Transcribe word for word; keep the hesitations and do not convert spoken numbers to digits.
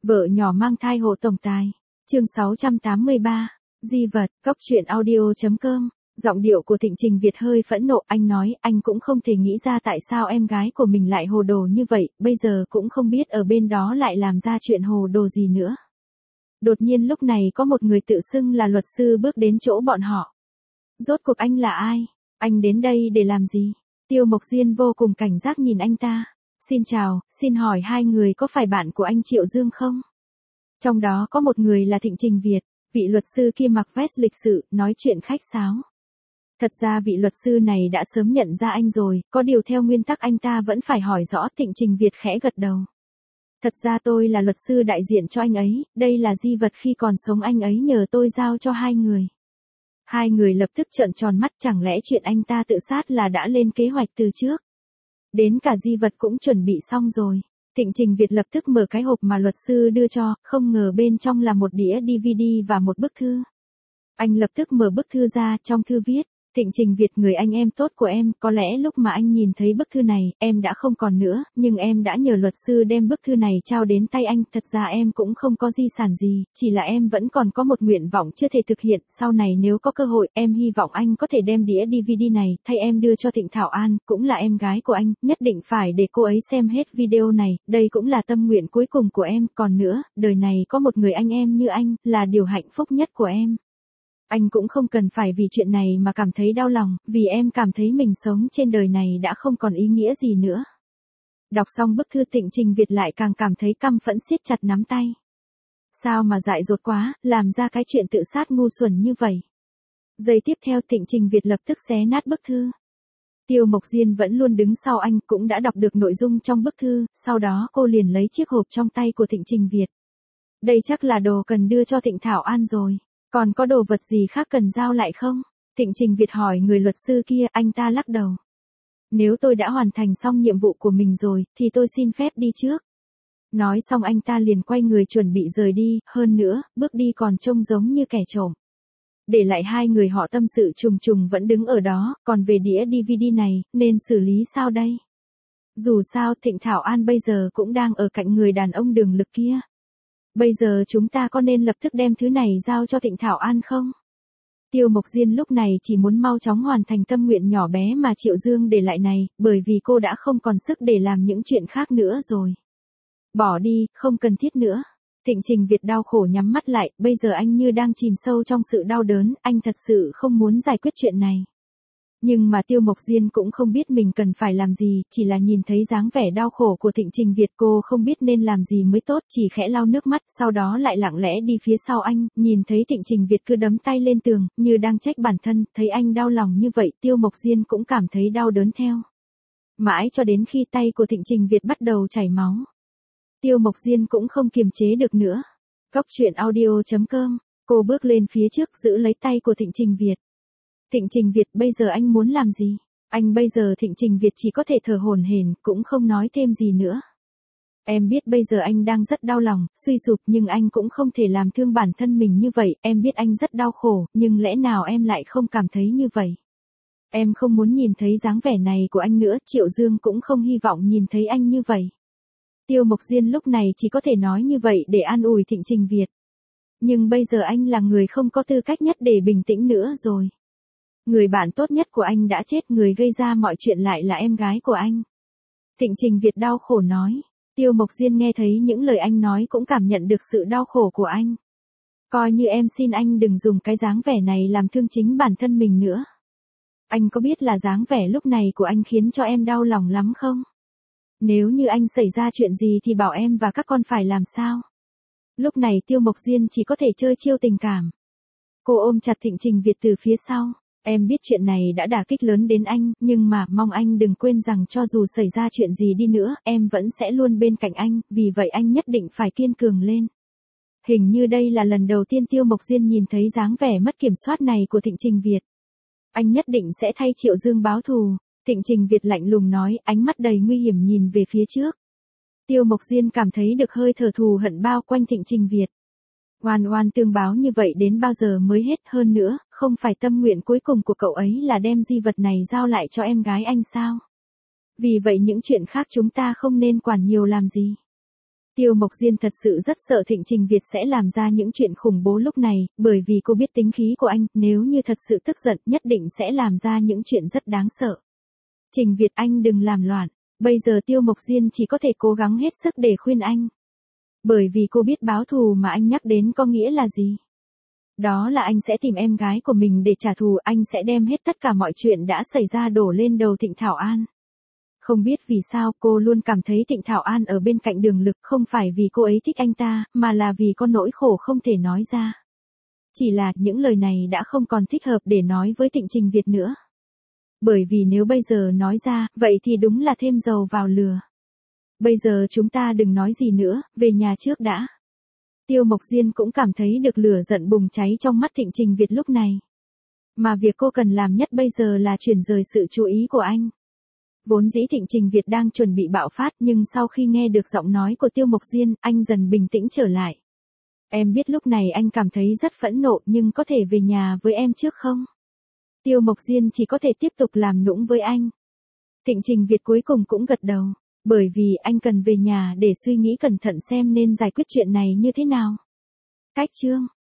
Vợ nhỏ mang thai hộ tổng tài. Chương sáu trăm tám mươi ba. Di vật, Cóc truyện audio.com. Giọng điệu của Thịnh Trình Việt hơi phẫn nộ, anh nói, anh cũng không thể nghĩ ra tại sao em gái của mình lại hồ đồ như vậy, bây giờ cũng không biết ở bên đó lại làm ra chuyện hồ đồ gì nữa. Đột nhiên lúc này có một người tự xưng là luật sư bước đến chỗ bọn họ. Rốt cuộc anh là ai? Anh đến đây để làm gì? Tiêu Mộc Diên vô cùng cảnh giác nhìn anh ta. Xin chào, xin hỏi hai người có phải bạn của anh Triệu Dương không? Trong đó có một người là Thịnh Trình Việt, vị luật sư kia mặc vest lịch sự, nói chuyện khách sáo. Thật ra vị luật sư này đã sớm nhận ra anh rồi, có điều theo nguyên tắc anh ta vẫn phải hỏi rõ. Thịnh Trình Việt khẽ gật đầu. Thật ra tôi là luật sư đại diện cho anh ấy, đây là di vật khi còn sống anh ấy nhờ tôi giao cho hai người. Hai người lập tức trợn tròn mắt, chẳng lẽ chuyện anh ta tự sát là đã lên kế hoạch từ trước. Đến cả di vật cũng chuẩn bị xong rồi. Thịnh Trình Việt lập tức mở cái hộp mà luật sư đưa cho, không ngờ bên trong là một đĩa đê vê đê và một bức thư. Anh lập tức mở bức thư ra, trong thư viết, Thịnh Trình Việt, người anh em tốt của em, có lẽ lúc mà anh nhìn thấy bức thư này, em đã không còn nữa, nhưng em đã nhờ luật sư đem bức thư này trao đến tay anh, thật ra em cũng không có di sản gì, chỉ là em vẫn còn có một nguyện vọng chưa thể thực hiện, sau này nếu có cơ hội, em hy vọng anh có thể đem đĩa đê vê đê này, thay em đưa cho Thịnh Thảo An, cũng là em gái của anh, nhất định phải để cô ấy xem hết video này, đây cũng là tâm nguyện cuối cùng của em, còn nữa, đời này có một người anh em như anh, là điều hạnh phúc nhất của em. Anh cũng không cần phải vì chuyện này mà cảm thấy đau lòng, vì em cảm thấy mình sống trên đời này đã không còn ý nghĩa gì nữa. Đọc xong bức thư, Thịnh Trình Việt lại càng cảm thấy căm phẫn, siết chặt nắm tay. Sao mà dại dột quá, làm ra cái chuyện tự sát ngu xuẩn như vậy. Giây tiếp theo Thịnh Trình Việt lập tức xé nát bức thư. Tiêu Mộc Diên vẫn luôn đứng sau anh, cũng đã đọc được nội dung trong bức thư, sau đó cô liền lấy chiếc hộp trong tay của Thịnh Trình Việt. Đây chắc là đồ cần đưa cho Thịnh Thảo An rồi. Còn có đồ vật gì khác cần giao lại không? Thịnh Trình Việt hỏi người luật sư kia, anh ta lắc đầu. Nếu tôi đã hoàn thành xong nhiệm vụ của mình rồi, thì tôi xin phép đi trước. Nói xong anh ta liền quay người chuẩn bị rời đi, hơn nữa, bước đi còn trông giống như kẻ trộm. Để lại hai người họ tâm sự trùng trùng vẫn đứng ở đó, còn về đĩa đê vê đê này, nên xử lý sao đây? Dù sao Thịnh Thảo An bây giờ cũng đang ở cạnh người đàn ông đường lực kia. Bây giờ chúng ta có nên lập tức đem thứ này giao cho Thịnh Thảo An không? Tiêu Mộc Diên lúc này chỉ muốn mau chóng hoàn thành tâm nguyện nhỏ bé mà Triệu Dương để lại này, bởi vì cô đã không còn sức để làm những chuyện khác nữa rồi. Bỏ đi, không cần thiết nữa. Thịnh Trình Việt đau khổ nhắm mắt lại, bây giờ anh như đang chìm sâu trong sự đau đớn, anh thật sự không muốn giải quyết chuyện này. Nhưng mà Tiêu Mộc Diên cũng không biết mình cần phải làm gì, chỉ là nhìn thấy dáng vẻ đau khổ của Thịnh Trình Việt, cô không biết nên làm gì mới tốt, chỉ khẽ lau nước mắt, sau đó lại lặng lẽ đi phía sau anh, nhìn thấy Thịnh Trình Việt cứ đấm tay lên tường, như đang trách bản thân, thấy anh đau lòng như vậy, Tiêu Mộc Diên cũng cảm thấy đau đớn theo. Mãi cho đến khi tay của Thịnh Trình Việt bắt đầu chảy máu. Tiêu Mộc Diên cũng không kiềm chế được nữa. Cóc truyện audio.com, cô bước lên phía trước giữ lấy tay của Thịnh Trình Việt. Thịnh Trình Việt, bây giờ anh muốn làm gì? Anh bây giờ Thịnh Trình Việt chỉ có thể thở hổn hển, cũng không nói thêm gì nữa. Em biết bây giờ anh đang rất đau lòng, suy sụp, nhưng anh cũng không thể làm thương bản thân mình như vậy, em biết anh rất đau khổ, nhưng lẽ nào em lại không cảm thấy như vậy? Em không muốn nhìn thấy dáng vẻ này của anh nữa, Triệu Dương cũng không hy vọng nhìn thấy anh như vậy. Tiêu Mộc Diên lúc này chỉ có thể nói như vậy để an ủi Thịnh Trình Việt. Nhưng bây giờ anh là người không có tư cách nhất để bình tĩnh nữa rồi. Người bạn tốt nhất của anh đã chết, người gây ra mọi chuyện lại là em gái của anh. Thịnh Trình Việt đau khổ nói. Tiêu Mộc Diên nghe thấy những lời anh nói cũng cảm nhận được sự đau khổ của anh. Coi như em xin anh đừng dùng cái dáng vẻ này làm thương chính bản thân mình nữa. Anh có biết là dáng vẻ lúc này của anh khiến cho em đau lòng lắm không? Nếu như anh xảy ra chuyện gì thì bảo em và các con phải làm sao? Lúc này Tiêu Mộc Diên chỉ có thể chơi chiêu tình cảm. Cô ôm chặt Thịnh Trình Việt từ phía sau. Em biết chuyện này đã đả kích lớn đến anh, nhưng mà mong anh đừng quên rằng cho dù xảy ra chuyện gì đi nữa, em vẫn sẽ luôn bên cạnh anh, vì vậy anh nhất định phải kiên cường lên. Hình như đây là lần đầu tiên Tiêu Mộc Diên nhìn thấy dáng vẻ mất kiểm soát này của Thịnh Trình Việt. Anh nhất định sẽ thay Triệu Dương báo thù. Thịnh Trình Việt lạnh lùng nói, ánh mắt đầy nguy hiểm nhìn về phía trước. Tiêu Mộc Diên cảm thấy được hơi thở thù hận bao quanh Thịnh Trình Việt. Oan oan tương báo như vậy đến bao giờ mới hết, hơn nữa, không phải tâm nguyện cuối cùng của cậu ấy là đem di vật này giao lại cho em gái anh sao? Vì vậy những chuyện khác chúng ta không nên quản nhiều làm gì. Tiêu Mộc Diên thật sự rất sợ Thịnh Trình Việt sẽ làm ra những chuyện khủng bố lúc này, bởi vì cô biết tính khí của anh, nếu như thật sự tức giận nhất định sẽ làm ra những chuyện rất đáng sợ. Trình Việt anh đừng làm loạn, bây giờ Tiêu Mộc Diên chỉ có thể cố gắng hết sức để khuyên anh. Bởi vì cô biết báo thù mà anh nhắc đến có nghĩa là gì. Đó là anh sẽ tìm em gái của mình để trả thù, anh sẽ đem hết tất cả mọi chuyện đã xảy ra đổ lên đầu Thịnh Thảo An. Không biết vì sao cô luôn cảm thấy Thịnh Thảo An ở bên cạnh Đường Lực không phải vì cô ấy thích anh ta, mà là vì có nỗi khổ không thể nói ra. Chỉ là những lời này đã không còn thích hợp để nói với Thịnh Trình Việt nữa. Bởi vì nếu bây giờ nói ra, vậy thì đúng là thêm dầu vào lửa. Bây giờ chúng ta đừng nói gì nữa, về nhà trước đã. Tiêu Mộc Diên cũng cảm thấy được lửa giận bùng cháy trong mắt Thịnh Trình Việt lúc này. Mà việc cô cần làm nhất bây giờ là chuyển rời sự chú ý của anh. Vốn dĩ Thịnh Trình Việt đang chuẩn bị bạo phát nhưng sau khi nghe được giọng nói của Tiêu Mộc Diên, anh dần bình tĩnh trở lại. Em biết lúc này anh cảm thấy rất phẫn nộ nhưng có thể về nhà với em trước không? Tiêu Mộc Diên chỉ có thể tiếp tục làm nũng với anh. Thịnh Trình Việt cuối cùng cũng gật đầu. Bởi vì anh cần về nhà để suy nghĩ cẩn thận xem nên giải quyết chuyện này như thế nào. Cách chương